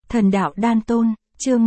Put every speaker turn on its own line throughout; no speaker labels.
Thần đạo đan tôn, chương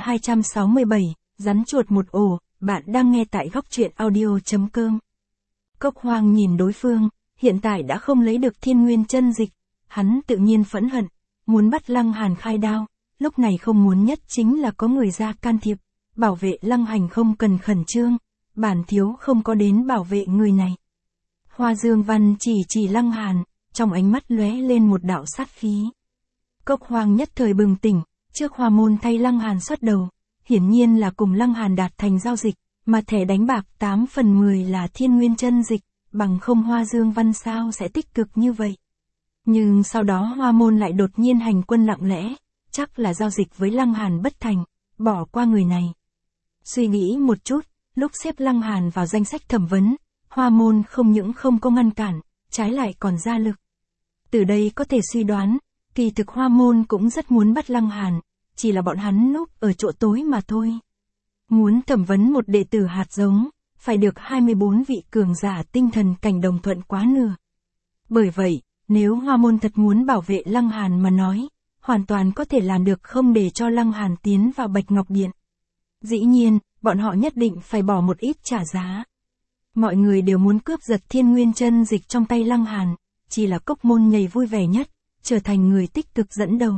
1267, rắn chuột một ổ, bạn đang nghe tại góc truyện audio.com. Cốc Hoang nhìn đối phương, hiện tại đã không lấy được thiên nguyên chân dịch, hắn tự nhiên phẫn hận, muốn bắt Lăng Hàn khai đao, lúc này không muốn nhất chính là có người ra can thiệp, bảo vệ Lăng Hành không cần khẩn trương, bản thiếu không có đến bảo vệ người này. Hoa Dương Văn chỉ Lăng Hàn, trong ánh mắt lóe lên một đạo sát khí. Cốc Hoang nhất thời bừng tỉnh, trước Hoa Môn thay Lăng Hàn xuất đầu, hiển nhiên là cùng Lăng Hàn đạt thành giao dịch, mà thẻ đánh bạc 8 phần 10 là thiên nguyên chân dịch, bằng không Hoa Dương Văn sao sẽ tích cực như vậy. Nhưng sau đó Hoa Môn lại đột nhiên hành quân lặng lẽ, chắc là giao dịch với Lăng Hàn bất thành, bỏ qua người này. Suy nghĩ một chút, lúc xếp Lăng Hàn vào danh sách thẩm vấn, Hoa Môn không những không có ngăn cản, trái lại còn ra lực. Từ đây có thể suy đoán, kỳ thực Hoa Môn cũng rất muốn bắt Lăng Hàn, chỉ là bọn hắn núp ở chỗ tối mà thôi. Muốn thẩm vấn một đệ tử hạt giống, phải được 24 vị cường giả tinh thần cảnh đồng thuận quá nửa. Bởi vậy, nếu Hoa Môn thật muốn bảo vệ Lăng Hàn mà nói, hoàn toàn có thể làm được không để cho Lăng Hàn tiến vào Bạch Ngọc Điện. Dĩ nhiên, bọn họ nhất định phải bỏ một ít trả giá. Mọi người đều muốn cướp giật thiên nguyên chân dịch trong tay Lăng Hàn, chỉ là Cốc Môn nhảy vui vẻ nhất, trở thành người tích cực dẫn đầu.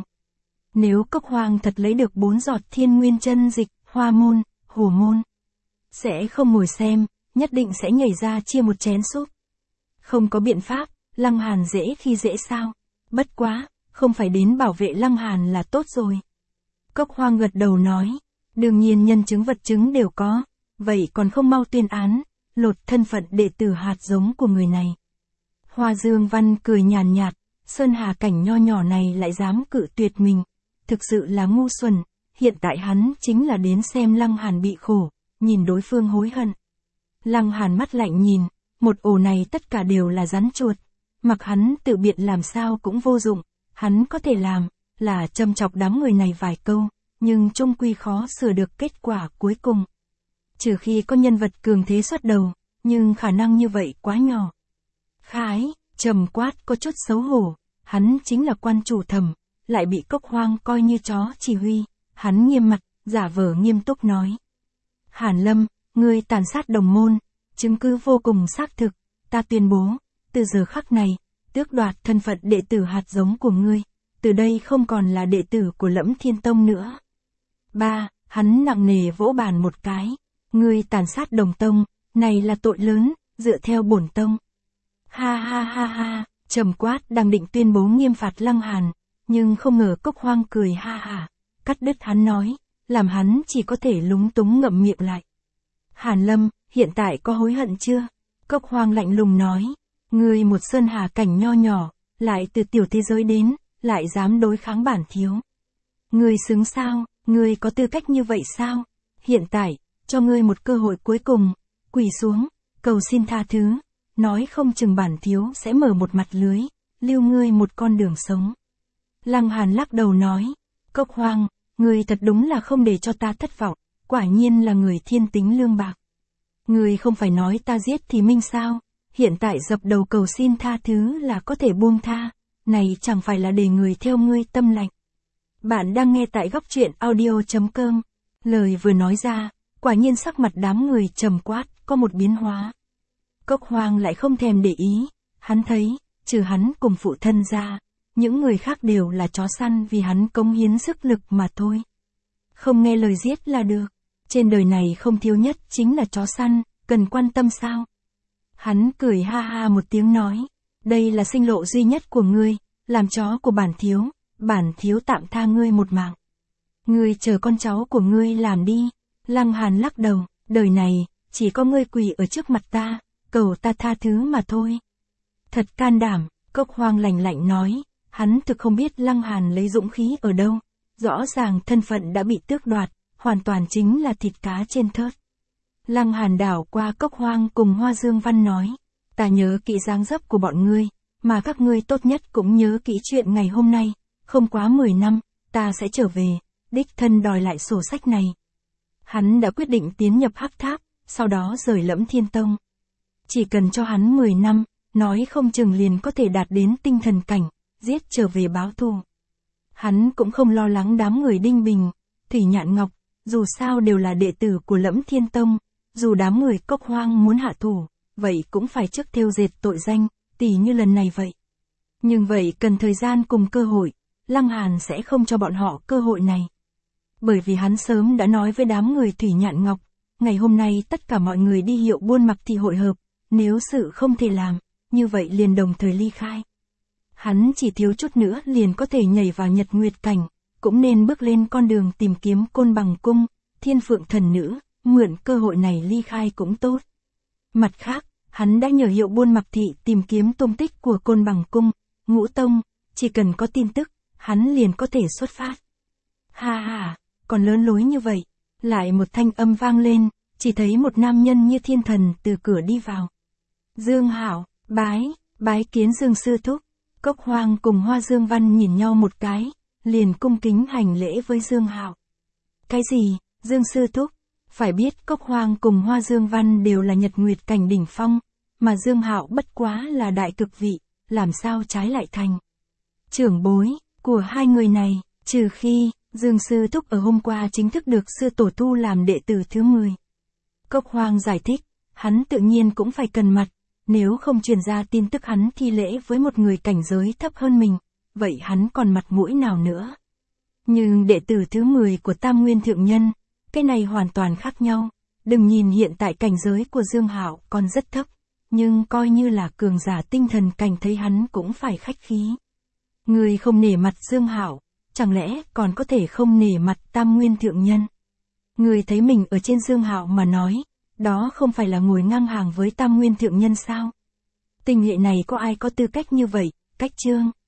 Nếu Cốc Hoang thật lấy được 4 giọt thiên nguyên chân dịch, Hoa Môn, Hồ Môn sẽ không ngồi xem, nhất định sẽ nhảy ra chia một chén súp. Không có biện pháp, Lăng Hàn dễ khi dễ sao? Bất quá, không phải đến bảo vệ Lăng Hàn là tốt rồi. Cốc Hoang gật đầu nói, đương nhiên nhân chứng vật chứng đều có, vậy còn không mau tuyên án, lột thân phận đệ tử hạt giống của người này. Hoa Dương Văn cười nhàn nhạt, Sơn Hà cảnh nho nhỏ này lại dám cự tuyệt mình, thực sự là ngu xuẩn, hiện tại hắn chính là đến xem Lăng Hàn bị khổ, nhìn đối phương hối hận. Lăng Hàn mắt lạnh nhìn, một ổ này tất cả đều là rắn chuột, mặc hắn tự biện làm sao cũng vô dụng, hắn có thể làm, là châm chọc đám người này vài câu, nhưng chung quy khó sửa được kết quả cuối cùng. Trừ khi có nhân vật cường thế xuất đầu, nhưng khả năng như vậy quá nhỏ. Khái, trầm quát có chút xấu hổ, hắn chính là quan chủ thẩm, lại bị Cốc Hoang coi như chó chỉ huy, hắn nghiêm mặt, giả vờ nghiêm túc nói. Hàn Lâm, ngươi tàn sát đồng môn, chứng cứ vô cùng xác thực, ta tuyên bố, từ giờ khắc này, tước đoạt thân phận đệ tử hạt giống của ngươi, từ đây không còn là đệ tử của Lẫm Thiên Tông nữa. 3. Hắn nặng nề vỗ bàn một cái, ngươi tàn sát đồng tông, này là tội lớn, dựa theo bổn tông. Ha ha ha ha, trầm quát đang định tuyên bố nghiêm phạt Lăng Hàn, nhưng không ngờ Cốc Hoang cười ha ha, cắt đứt hắn nói, làm hắn chỉ có thể lúng túng ngậm miệng lại. Hàn Lâm, hiện tại có hối hận chưa? Cốc Hoang lạnh lùng nói, ngươi một Sơn Hà cảnh nho nhỏ, lại từ tiểu thế giới đến, lại dám đối kháng bản thiếu. Ngươi xứng sao, ngươi có tư cách như vậy sao? Hiện tại, cho ngươi một cơ hội cuối cùng, quỳ xuống, cầu xin tha thứ, nói không chừng bản thiếu sẽ mở một mặt lưới, lưu ngươi một con đường sống. Lăng Hàn lắc đầu nói, Cốc Hoang, ngươi thật đúng là không để cho ta thất vọng, quả nhiên là người thiên tính lương bạc. Ngươi không phải nói ta giết thì minh sao, hiện tại dập đầu cầu xin tha thứ là có thể buông tha, này chẳng phải là để người theo ngươi tâm lạnh. Bạn đang nghe tại góc truyện audio.com, lời vừa nói ra, quả nhiên sắc mặt đám người trầm quát, có một biến hóa. Cốc Hoang lại không thèm để ý, hắn thấy, trừ hắn cùng phụ thân ra, những người khác đều là chó săn vì hắn cống hiến sức lực mà thôi. Không nghe lời giết là được, trên đời này không thiếu nhất chính là chó săn, cần quan tâm sao? Hắn cười ha ha một tiếng nói, đây là sinh lộ duy nhất của ngươi, làm chó của bản thiếu tạm tha ngươi một mạng. Ngươi chờ con cháu của ngươi làm đi. Lăng Hàn lắc đầu, đời này, chỉ có ngươi quỳ ở trước mặt ta, cầu ta tha thứ mà thôi. Thật can đảm, Cốc Hoang lạnh lạnh nói, hắn thực không biết Lăng Hàn lấy dũng khí ở đâu, rõ ràng thân phận đã bị tước đoạt, hoàn toàn chính là thịt cá trên thớt. Lăng Hàn đảo qua Cốc Hoang cùng Hoa Dương Văn nói, ta nhớ kỹ dáng dấp của bọn ngươi, mà các ngươi tốt nhất cũng nhớ kỹ chuyện ngày hôm nay, không quá 10 năm, ta sẽ trở về, đích thân đòi lại sổ sách này. Hắn đã quyết định tiến nhập Hắc Tháp, sau đó rời Lẫm Thiên Tông. Chỉ cần cho hắn 10 năm, nói không chừng liền có thể đạt đến tinh thần cảnh, giết trở về báo thù. Hắn cũng không lo lắng đám người Đinh Bình, Thủy Nhạn Ngọc, dù sao đều là đệ tử của Lẫm Thiên Tông, dù đám người Cốc Hoang muốn hạ thủ, vậy cũng phải trước thêu dệt tội danh, tỉ như lần này vậy. Nhưng vậy cần thời gian cùng cơ hội, Lăng Hàn sẽ không cho bọn họ cơ hội này. Bởi vì hắn sớm đã nói với đám người Thủy Nhạn Ngọc, ngày hôm nay tất cả mọi người đi hiệu buôn mặc thì hội hợp, nếu sự không thể làm, như vậy liền đồng thời ly khai. Hắn chỉ thiếu chút nữa liền có thể nhảy vào Nhật Nguyệt Cảnh, cũng nên bước lên con đường tìm kiếm Côn Bằng Cung, Thiên Phượng Thần Nữ, mượn cơ hội này ly khai cũng tốt. Mặt khác, hắn đã nhờ hiệu buôn mặc thị tìm kiếm tung tích của Côn Bằng Cung, Ngũ Tông, chỉ cần có tin tức, hắn liền có thể xuất phát. Ha ha, còn lớn lối như vậy, lại một thanh âm vang lên, chỉ thấy một nam nhân như thiên thần từ cửa đi vào. Dương Hạo, bái kiến Dương sư thúc. Cốc Hoang cùng Hoa Dương Văn nhìn nhau một cái, liền cung kính hành lễ với Dương Hạo. Cái gì, Dương sư thúc? Phải biết Cốc Hoang cùng Hoa Dương Văn đều là Nhật Nguyệt Cảnh đỉnh phong, mà Dương Hạo bất quá là đại cực vị, làm sao trái lại thành trưởng bối của hai người này, trừ khi Dương sư thúc ở hôm qua chính thức được sư tổ thu làm đệ tử thứ 10. Cốc Hoang giải thích, hắn tự nhiên cũng phải cần mặt, nếu không truyền ra tin tức hắn thi lễ với một người cảnh giới thấp hơn mình, vậy hắn còn mặt mũi nào nữa. Nhưng đệ tử thứ 10 của Tam Nguyên Thượng Nhân, cái này hoàn toàn khác nhau, đừng nhìn hiện tại cảnh giới của Dương Hạo còn rất thấp, nhưng coi như là cường giả tinh thần cảnh thấy hắn cũng phải khách khí. Người không nể mặt Dương Hạo, chẳng lẽ còn có thể không nể mặt Tam Nguyên Thượng Nhân. Người thấy mình ở trên Dương Hạo mà nói, đó không phải là ngồi ngang hàng với Tam Nguyên Thượng Nhân sao? Tình hệ này có ai có tư cách như vậy, cách chương.